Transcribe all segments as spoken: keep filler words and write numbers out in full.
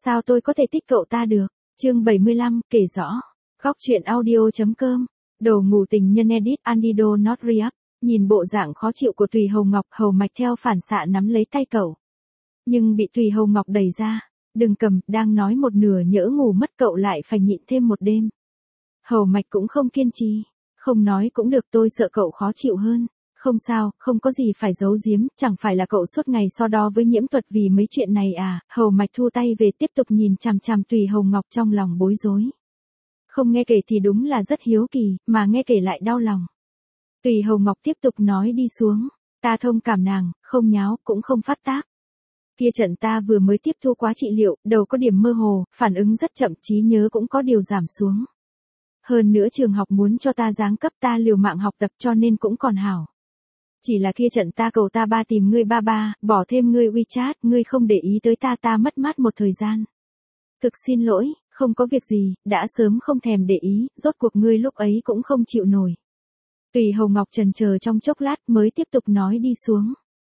Sao tôi có thể thích cậu ta được? Chương bảy mươi lăm, kể rõ. Góc truyện audio.com. Đồ ngủ tình nhân edit Andido not re-up. Nhìn bộ dạng khó chịu của Thùy Hầu Ngọc, Hầu Mạch theo phản xạ nắm lấy tay cậu. Nhưng bị Thùy Hầu Ngọc đẩy ra. Đừng cầm, đang nói một nửa nhỡ ngủ mất cậu lại phải nhịn thêm một đêm. Hầu Mạch cũng không kiên trì. Không nói cũng được, tôi sợ cậu khó chịu hơn. Không sao, không có gì phải giấu giếm, chẳng phải là cậu suốt ngày so đo với Nhiễm Thuật vì mấy chuyện này à? Hầu Mạch thu tay về tiếp tục nhìn chằm chằm Thùy Hầu Ngọc trong lòng bối rối. Không nghe kể thì đúng là rất hiếu kỳ, mà nghe kể lại đau lòng. Thùy Hầu Ngọc tiếp tục nói đi xuống. Ta thông cảm nàng, không nháo, cũng không phát tác. Kia trận ta vừa mới tiếp thu quá trị liệu, đầu có điểm mơ hồ, phản ứng rất chậm, trí nhớ cũng có điều giảm xuống. Hơn nữa trường học muốn cho ta giáng cấp, ta liều mạng học tập cho nên cũng còn hảo. Chỉ là kia trận ta cầu ta ba tìm ngươi ba ba, bỏ thêm ngươi WeChat, ngươi không để ý tới ta, ta mất mát một thời gian. Thực xin lỗi, không có việc gì, đã sớm không thèm để ý, rốt cuộc ngươi lúc ấy cũng không chịu nổi. Thùy Hầu Ngọc chần chờ trong chốc lát mới tiếp tục nói đi xuống.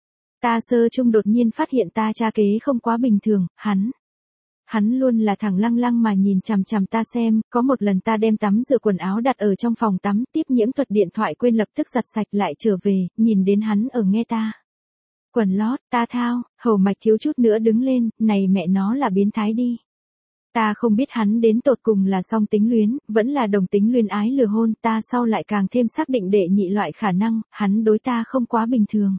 Ta sơ chung đột nhiên phát hiện ta cha kế không quá bình thường, hắn. Hắn luôn là thẳng lăng lăng mà nhìn chằm chằm ta xem, có một lần ta đem tắm rửa quần áo đặt ở trong phòng tắm, tiếp Nhiễm Thuật điện thoại quên lập tức giặt sạch lại trở về, nhìn đến hắn ở nghe ta. Quần lót, ta thao, Hầu Mạch thiếu chút nữa đứng lên, này mẹ nó là biến thái đi. Ta không biết hắn đến tột cùng là song tính luyến, vẫn là đồng tính luyến ái lừa hôn, ta sau lại càng thêm xác định đệ nhị loại khả năng, hắn đối ta không quá bình thường.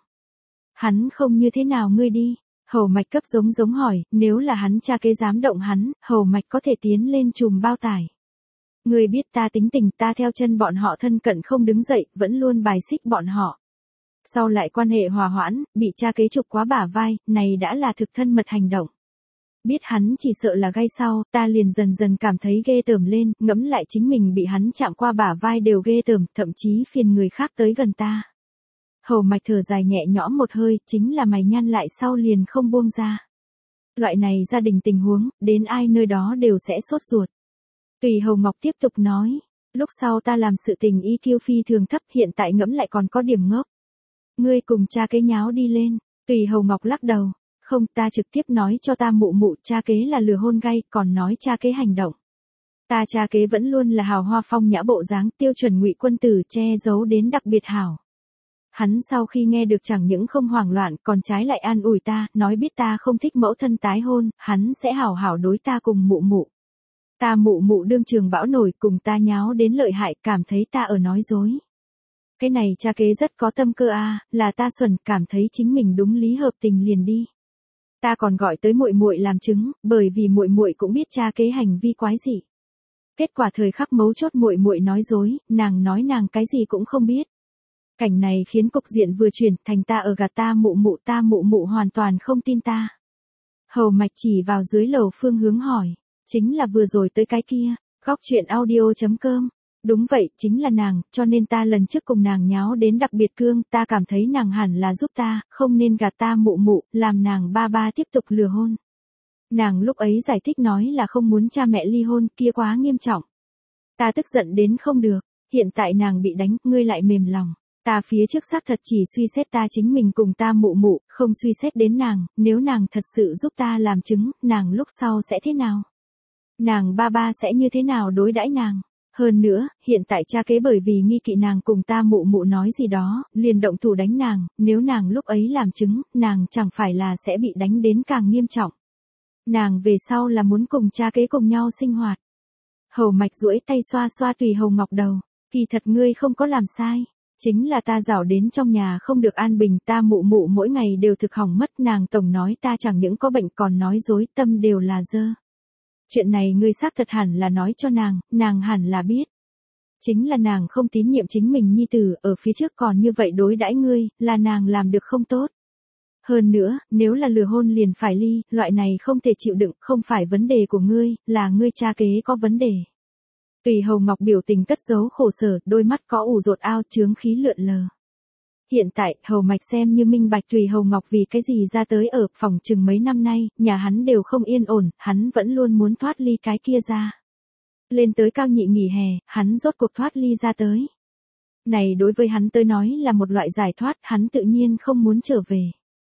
Hắn không như thế nào ngươi đi. Hầu Mạch cấp giống giống hỏi, nếu là hắn cha kế dám động hắn, Hầu Mạch có thể tiến lên chùm bao tải. Ngươi biết ta tính tình, ta theo chân bọn họ thân cận không đứng dậy, vẫn luôn bài xích bọn họ. Sau lại quan hệ hòa hoãn, bị cha kế chụp quá bả vai, này đã là thực thân mật hành động. Biết hắn chỉ sợ là gai sau, ta liền dần dần cảm thấy ghê tởm lên, ngẫm lại chính mình bị hắn chạm qua bả vai đều ghê tởm, thậm chí phiền người khác tới gần ta. Hầu Mạch thở dài nhẹ nhõm một hơi, chính là mày nhăn lại sau liền không buông ra. Loại này gia đình tình huống, đến ai nơi đó đều sẽ sốt ruột. Thùy Hầu Ngọc tiếp tục nói, lúc sau ta làm sự tình i kiu phi thường thấp, hiện tại ngẫm lại còn có điểm ngốc. Ngươi cùng cha kế nháo đi lên. Thùy Hầu Ngọc lắc đầu, không, ta trực tiếp nói cho ta mụ mụ cha kế là lừa hôn gay, còn nói cha kế hành động. Ta cha kế vẫn luôn là hào hoa phong nhã bộ dáng, tiêu chuẩn ngụy quân tử, che giấu đến đặc biệt hảo. Hắn sau khi nghe được chẳng những không hoảng loạn, còn trái lại an ủi ta, nói biết ta không thích mẫu thân tái hôn, hắn sẽ hảo hảo đối ta cùng mụ mụ. Ta mụ mụ đương trường bão nổi, cùng ta nháo đến lợi hại, cảm thấy ta ở nói dối. Cái này cha kế rất có tâm cơ a, à, là ta xuẩn, cảm thấy chính mình đúng lý hợp tình liền đi. Ta còn gọi tới muội muội làm chứng, bởi vì muội muội cũng biết cha kế hành vi quái dị. Kết quả thời khắc mấu chốt muội muội nói dối, nàng nói nàng cái gì cũng không biết. Cảnh này khiến cục diện vừa chuyển, thành ta ở gạt ta mụ mụ, ta mụ mụ hoàn toàn không tin ta. Hầu Mạch chỉ vào dưới lầu phương hướng hỏi, chính là vừa rồi tới cái kia, góc truyện audio.com. Đúng vậy, chính là nàng, cho nên ta lần trước cùng nàng nháo đến đặc biệt cương, ta cảm thấy nàng hẳn là giúp ta, không nên gạt ta mụ mụ, làm nàng ba ba tiếp tục lừa hôn. Nàng lúc ấy giải thích nói là không muốn cha mẹ ly hôn, kia quá nghiêm trọng. Ta tức giận đến không được, hiện tại nàng bị đánh, ngươi lại mềm lòng. Ta phía trước xác thật chỉ suy xét ta chính mình cùng ta mụ mụ, không suy xét đến nàng, nếu nàng thật sự giúp ta làm chứng, nàng lúc sau sẽ thế nào? Nàng ba ba sẽ như thế nào đối đãi nàng? Hơn nữa, hiện tại cha kế bởi vì nghi kỵ nàng cùng ta mụ mụ nói gì đó, liền động thủ đánh nàng, nếu nàng lúc ấy làm chứng, nàng chẳng phải là sẽ bị đánh đến càng nghiêm trọng. Nàng về sau là muốn cùng cha kế cùng nhau sinh hoạt. Hầu Mạch duỗi tay xoa xoa Thùy Hầu Ngọc đầu, kỳ thật ngươi không có làm sai. Chính là ta rảo đến trong nhà không được an bình, ta mụ mụ mỗi ngày đều thực hỏng mất, nàng tổng nói ta chẳng những có bệnh còn nói dối, tâm đều là dơ. Chuyện này ngươi xác thật hẳn là nói cho nàng, nàng hẳn là biết. Chính là nàng không tín nhiệm chính mình nhi tử, ở phía trước còn như vậy đối đãi ngươi, là nàng làm được không tốt. Hơn nữa, nếu là lừa hôn liền phải ly, loại này không thể chịu đựng, không phải vấn đề của ngươi, là ngươi cha kế có vấn đề. Thùy Hầu Ngọc biểu tình cất giấu khổ sở, đôi mắt có ủ rột ao chướng khí lượn lờ. Hiện tại, Hầu Mạch xem như minh bạch Thùy Hầu Ngọc vì cái gì ra tới ở phòng chừng mấy năm nay, nhà hắn đều không yên ổn, hắn vẫn luôn muốn thoát ly cái kia ra. Lên tới cao nhị nghỉ hè, hắn rốt cuộc thoát ly ra tới. Này đối với hắn tới nói là một loại giải thoát, hắn tự nhiên không muốn trở về.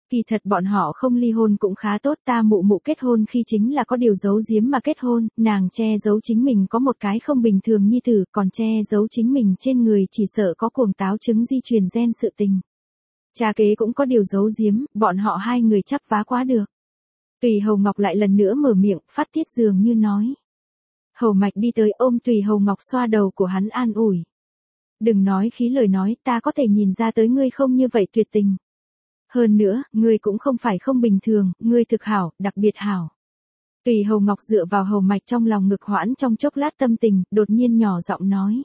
Kỳ thật bọn họ không ly hôn cũng khá tốt, ta mụ mụ kết hôn khi chính là có điều giấu giếm mà kết hôn, nàng che giấu chính mình có một cái không bình thường nhi tử, còn che giấu chính mình trên người chỉ sợ có cuồng táo chứng di truyền gen sự tình. Cha kế cũng có điều giấu giếm, bọn họ hai người chắp vá quá được. Tùy Hầu Ngọc lại lần nữa mở miệng, phát tiết dường như nói. Hầu Mạch đi tới ôm Tùy Hầu Ngọc xoa đầu của hắn an ủi. Đừng nói khí lời nói, ta có thể nhìn ra tới ngươi không như vậy tuyệt tình. Hơn nữa, ngươi cũng không phải không bình thường, ngươi thực hảo, đặc biệt hảo. Tùy Hầu Ngọc dựa vào Hầu Mạch trong lòng ngực hoãn trong chốc lát tâm tình, đột nhiên nhỏ giọng nói.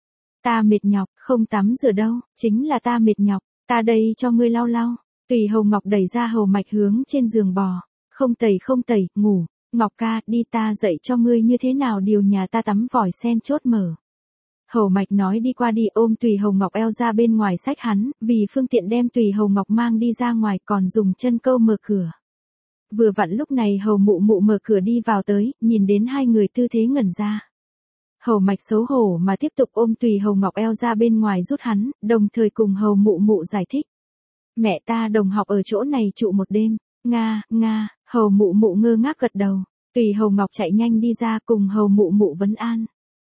Ta mệt nhọc, không tắm rửa đâu, chính là ta mệt nhọc, ta đây cho ngươi lau lau. Tùy Hầu Ngọc đẩy ra Hầu Mạch hướng trên giường bò. Không tẩy không tẩy, ngủ, Ngọc ca, đi ta dạy cho ngươi như thế nào điều nhà ta tắm vòi sen chốt mở. Hầu Mạch nói đi qua đi ôm Tùy Hầu Ngọc eo ra bên ngoài xách hắn, vì phương tiện đem Tùy Hầu Ngọc mang đi ra ngoài còn dùng chân câu mở cửa. Vừa vặn lúc này Hầu mụ mụ mở cửa đi vào tới, nhìn đến hai người tư thế ngẩn ra. Hầu Mạch xấu hổ mà tiếp tục ôm Tùy Hầu Ngọc eo ra bên ngoài rút hắn, đồng thời cùng Hầu mụ mụ giải thích. Mẹ ta đồng học ở chỗ này trụ một đêm. Nga, Nga, Hầu mụ mụ ngơ ngác gật đầu. Tùy Hầu Ngọc chạy nhanh đi ra cùng Hầu mụ mụ vấn an.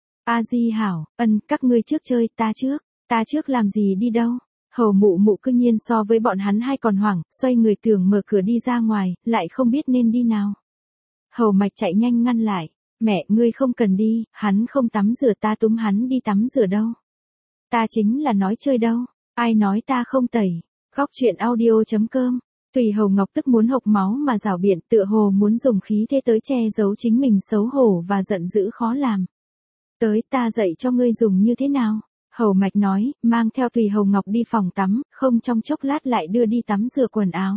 A Di hảo, ân, các ngươi trước chơi, ta trước, ta trước làm gì đi đâu. Hầu mụ mụ cư nhiên so với bọn hắn hay còn hoảng, xoay người tưởng mở cửa đi ra ngoài, lại không biết nên đi nào. Hầu Mạch chạy nhanh ngăn lại. Mẹ, ngươi không cần đi, hắn không tắm rửa, ta túm hắn đi tắm rửa đâu. Ta chính là nói chơi đâu, ai nói ta không tẩy. Góc truyện audio chấm com. Tùy Hầu Ngọc tức muốn hộc máu mà rảo biện, tựa hồ muốn dùng khí thế tới che giấu chính mình xấu hổ và giận dữ khó làm. Tới, ta dạy cho ngươi dùng như thế nào. Hầu Mạch nói, mang theo Tùy Hầu Ngọc đi phòng tắm, không trong chốc lát lại đưa đi tắm rửa quần áo.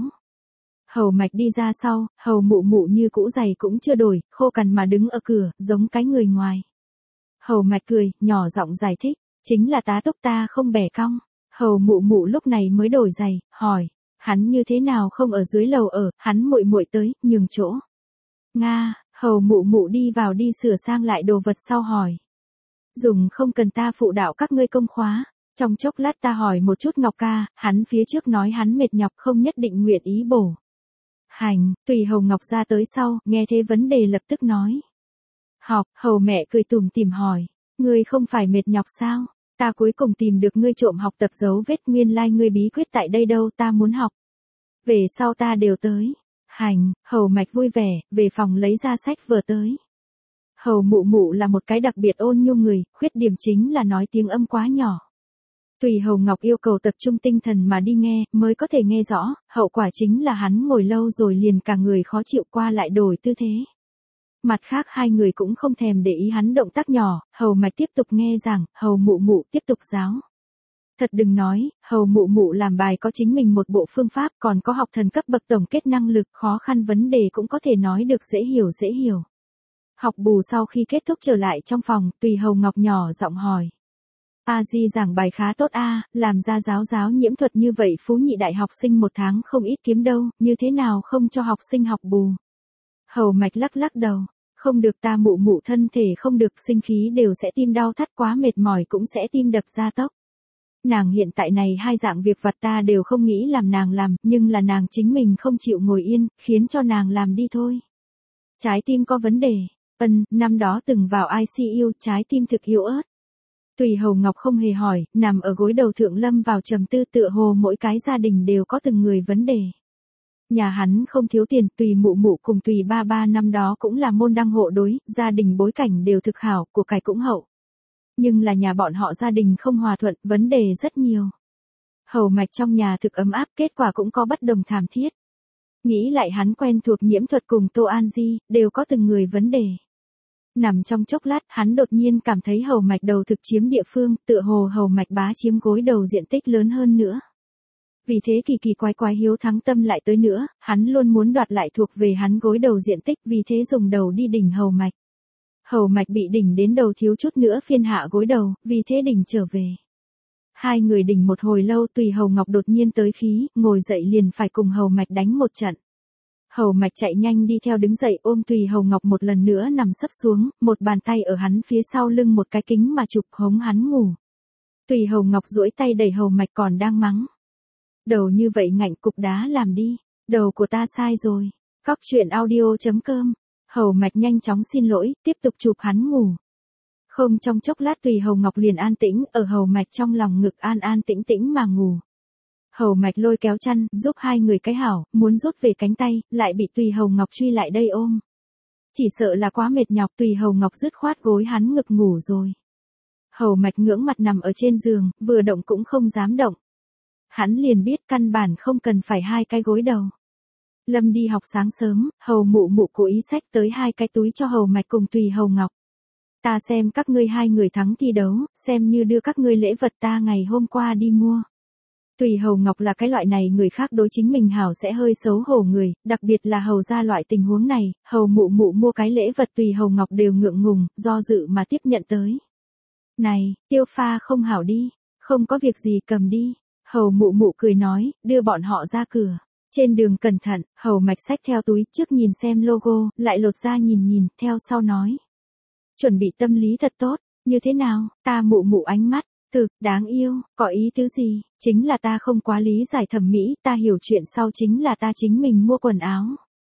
Hầu Mạch đi ra sau, Hầu mụ mụ như cũ giày cũng chưa đổi, khô cằn mà đứng ở cửa, giống cái người ngoài. Hầu Mạch cười, nhỏ giọng giải thích, chính là tá túc ta không bẻ cong. Hầu mụ mụ lúc này mới đổi giày, hỏi, hắn như thế nào không ở dưới lầu ở, hắn muội muội tới, nhường chỗ. Nga, Hầu mụ mụ đi vào đi sửa sang lại đồ vật sau hỏi. Dùng không cần ta phụ đạo các ngươi công khóa. Trong chốc lát ta hỏi một chút Ngọc ca, hắn phía trước nói hắn mệt nhọc không nhất định nguyện ý bổ. Hành, Tùy Hầu Ngọc ra tới sau, nghe thế vấn đề lập tức nói. Học, Hầu mẹ cười tủm tỉm hỏi, ngươi không phải mệt nhọc sao? Ta cuối cùng tìm được ngươi trộm học tập dấu vết nguyên lai like ngươi bí quyết tại đây đâu, ta muốn học. Về sau ta đều tới. Hành, Hầu Mạch vui vẻ, về phòng lấy ra sách vở tới. Hầu mụ mụ là một cái đặc biệt ôn nhu người, khuyết điểm chính là nói tiếng âm quá nhỏ. Tùy Hầu Ngọc yêu cầu tập trung tinh thần mà đi nghe, mới có thể nghe rõ, hậu quả chính là hắn ngồi lâu rồi liền cả người khó chịu qua lại đổi tư thế. Mặt khác hai người cũng không thèm để ý hắn động tác nhỏ, Hầu Mạch tiếp tục nghe giảng, Hầu mụ mụ tiếp tục giáo. Thật đừng nói, Hầu mụ mụ làm bài có chính mình một bộ phương pháp, còn có học thần cấp bậc tổng kết năng lực, khó khăn vấn đề cũng có thể nói được dễ hiểu dễ hiểu. Học bù sau khi kết thúc trở lại trong phòng, Tùy Hầu Ngọc nhỏ giọng hỏi. A Di giảng bài khá tốt a, làm ra giáo giáo nhiễm thuật như vậy phú nhị đại học sinh một tháng không ít kiếm đâu, như thế nào không cho học sinh học bù. Hầu Mạch lắc lắc đầu, không được, ta mụ mụ thân thể không được, sinh khí đều sẽ tim đau thắt, quá mệt mỏi cũng sẽ tim đập gia tốc. Nàng hiện tại này hai dạng việc vặt ta đều không nghĩ làm nàng làm, nhưng là nàng chính mình không chịu ngồi yên, khiến cho nàng làm đi thôi. Trái tim có vấn đề, ân, năm đó từng vào I C U, trái tim thực yếu ớt. Tùy Hầu Ngọc không hề hỏi, nằm ở gối đầu thượng lâm vào trầm tư, tựa hồ mỗi cái gia đình đều có từng người vấn đề. Nhà hắn không thiếu tiền, Tùy mụ mụ cùng Tùy ba ba năm đó cũng là môn đăng hộ đối, gia đình bối cảnh đều thực hảo, của cải cũng hậu. Nhưng là nhà bọn họ gia đình không hòa thuận, vấn đề rất nhiều. Hầu Mạch trong nhà thực ấm áp, kết quả cũng có bất đồng thảm thiết. Nghĩ lại hắn quen thuộc nhiễm thuật cùng Tô An Di, đều có từng người vấn đề. Nằm trong chốc lát, hắn đột nhiên cảm thấy Hầu Mạch đầu thực chiếm địa phương, tựa hồ Hầu Mạch bá chiếm gối đầu diện tích lớn hơn nữa. Vì thế kỳ kỳ quái quái hiếu thắng tâm lại tới nữa, hắn luôn muốn đoạt lại thuộc về hắn gối đầu diện tích, vì thế dùng đầu đi đỉnh Hầu Mạch. Hầu Mạch bị đỉnh đến đầu thiếu chút nữa phiên hạ gối đầu, vì thế đỉnh trở về. Hai người đỉnh một hồi lâu, Tùy Hầu Ngọc đột nhiên tới khí, ngồi dậy liền phải cùng Hầu Mạch đánh một trận. Hầu Mạch chạy nhanh đi theo đứng dậy ôm Tùy Hầu Ngọc một lần nữa nằm sấp xuống, một bàn tay ở hắn phía sau lưng một cái kính mà chụp hống hắn ngủ. Tùy Hầu Ngọc duỗi tay đẩy Hầu Mạch còn đang mắng. Đầu như vậy ngạnh, cục đá làm đi, Đầu của ta sai rồi. Cóc truyện audio.com. Hầu Mạch nhanh chóng xin lỗi, tiếp tục chụp hắn ngủ. Không trong chốc lát Tùy Hầu Ngọc liền an tĩnh, ở Hầu Mạch trong lòng ngực an an tĩnh tĩnh mà ngủ. Hầu Mạch lôi kéo chăn, giúp hai người cái hảo, muốn rút về cánh tay, lại bị Tùy Hầu Ngọc truy lại đây ôm. Chỉ sợ là quá mệt nhọc, Tùy Hầu Ngọc dứt khoát gối hắn ngực ngủ rồi. Hầu Mạch ngưỡng mặt nằm ở trên giường, vừa động cũng không dám động. Hắn liền biết căn bản không cần phải hai cái gối đầu. Lâm đi học sáng sớm, Hầu mụ mụ cố ý xách tới hai cái túi cho Hầu Mạch cùng Tùy Hầu Ngọc. Ta xem các ngươi hai người thắng thi đấu, xem như đưa các ngươi lễ vật ta ngày hôm qua đi mua. Tùy Hầu Ngọc là cái loại này người khác đối chính mình hảo sẽ hơi xấu hổ người, đặc biệt là Hầu ra loại tình huống này, Hầu mụ mụ mua cái lễ vật Tùy Hầu Ngọc đều ngượng ngùng, do dự mà tiếp nhận tới. Này, Tiêu pha không hảo đi, không có việc gì cầm đi. Hầu mụ mụ cười nói, đưa bọn họ ra cửa. Trên đường cẩn thận, Hầu Mạch xách theo túi, trước nhìn xem logo, lại lột ra nhìn nhìn, theo sau nói. Chuẩn bị tâm lý thật tốt, như thế nào, ta mụ mụ ánh mắt, thực, đáng yêu, có ý tứ gì, chính là ta không quá lý giải thẩm mỹ, ta hiểu chuyện sau chính là ta chính mình mua quần áo.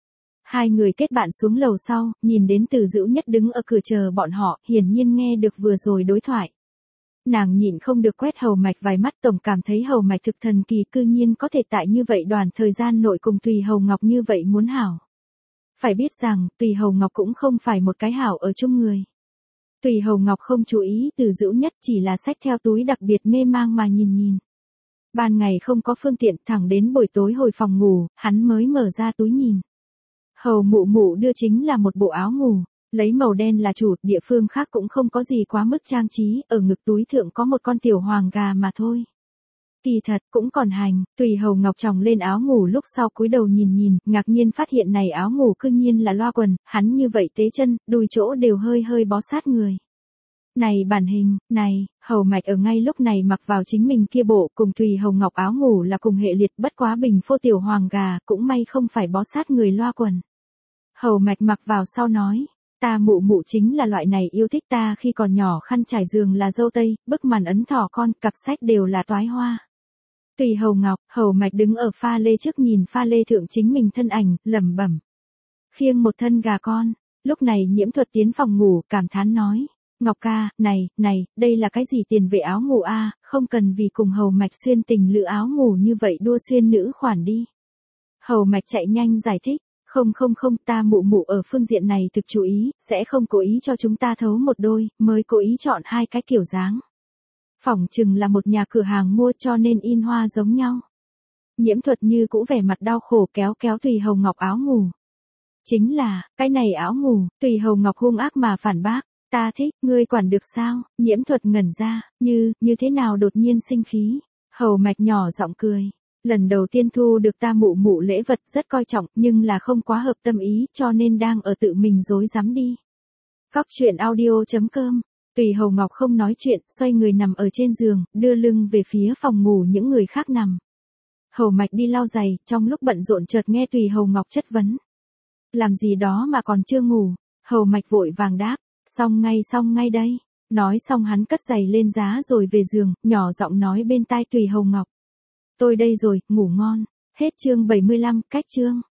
Hai người kết bạn xuống lầu sau, nhìn đến Từ Dữu Nhất đứng ở cửa chờ bọn họ, hiển nhiên nghe được vừa rồi đối thoại. Nàng nhịn không được quét Hầu Mạch vài mắt, tổng cảm thấy Hầu Mạch thực thần kỳ, cư nhiên có thể tại như vậy đoàn thời gian nội cùng Tùy Hầu Ngọc như vậy muốn hảo. Phải biết rằng, Tùy Hầu Ngọc cũng không phải một cái hảo ở chung người. Tùy Hầu Ngọc không chú ý Từ Dữu Nhất chỉ là xách theo túi đặc biệt mê mang mà nhìn nhìn. Ban ngày không có phương tiện, thẳng đến buổi tối hồi phòng ngủ, hắn mới mở ra túi nhìn. Hầu mụ mụ đưa chính là một bộ áo ngủ, lấy màu đen là chủ, địa phương khác cũng không có gì quá mức trang trí, ở ngực túi thượng có một con tiểu hoàng gà mà thôi. Kỳ thật, cũng còn hành, Tùy Hầu Ngọc tròng lên áo ngủ lúc sau cúi đầu nhìn nhìn, ngạc nhiên phát hiện này áo ngủ cư nhiên là loa quần, hắn như vậy tế chân, đùi chỗ đều hơi hơi bó sát người. Này bản hình, này, Hầu Mạch ở ngay lúc này mặc vào chính mình kia bộ, cùng Tùy Hầu Ngọc áo ngủ là cùng hệ liệt, bất quá bình phô tiểu hoàng gà, cũng may không phải bó sát người loa quần. Hầu Mạch mặc vào sau nói. Ta mụ mụ chính là loại này yêu thích ta khi còn nhỏ, khăn trải giường là dâu tây, bức màn ấn thỏ con, cặp sách đều là toái hoa. Tùy Hầu Ngọc, Hầu Mạch đứng ở pha lê trước nhìn pha lê thượng chính mình thân ảnh, lẩm bẩm. Khiêng một thân gà con, lúc này Nhiễm Thuật tiến phòng ngủ, cảm thán nói. Ngọc ca, này, này, đây là cái gì tiền vệ áo ngủ a, không cần vì cùng Hầu Mạch xuyên tình lữ áo ngủ như vậy đua xuyên nữ khoản đi. Hầu Mạch chạy nhanh giải thích. Không không không, ta mụ mụ ở phương diện này thực chú ý, sẽ không cố ý cho chúng ta thấu một đôi, mới cố ý chọn hai cái kiểu dáng. Phỏng chừng là một nhà cửa hàng mua cho nên in hoa giống nhau. Nhiễm Thuật như cũ vẻ mặt đau khổ kéo kéo Tùy Hầu Ngọc áo ngủ. Chính là, cái này áo ngủ, Tùy Hầu Ngọc hung ác mà phản bác, ta thích, ngươi quản được sao, Nhiễm Thuật ngẩn ra, như, như thế nào đột nhiên sinh khí. Hầu Mạch nhỏ giọng cười. Lần đầu tiên thu được ta mụ mụ lễ vật rất coi trọng nhưng là không quá hợp tâm ý cho nên đang ở tự mình dối dám đi. Cóc truyện audio.com. Tùy Hầu Ngọc không nói chuyện, xoay người nằm ở trên giường, đưa lưng về phía phòng ngủ những người khác nằm. Hầu Mạch đi lau giày, trong lúc bận rộn chợt nghe Tùy Hầu Ngọc chất vấn. Làm gì đó mà còn chưa ngủ, Hầu Mạch vội vàng đáp, xong ngay xong ngay đây. Nói xong hắn cất giày lên giá rồi về giường, nhỏ giọng nói bên tai Tùy Hầu Ngọc. Tôi đây rồi, ngủ ngon. Hết chương bảy mươi lăm, cách chương.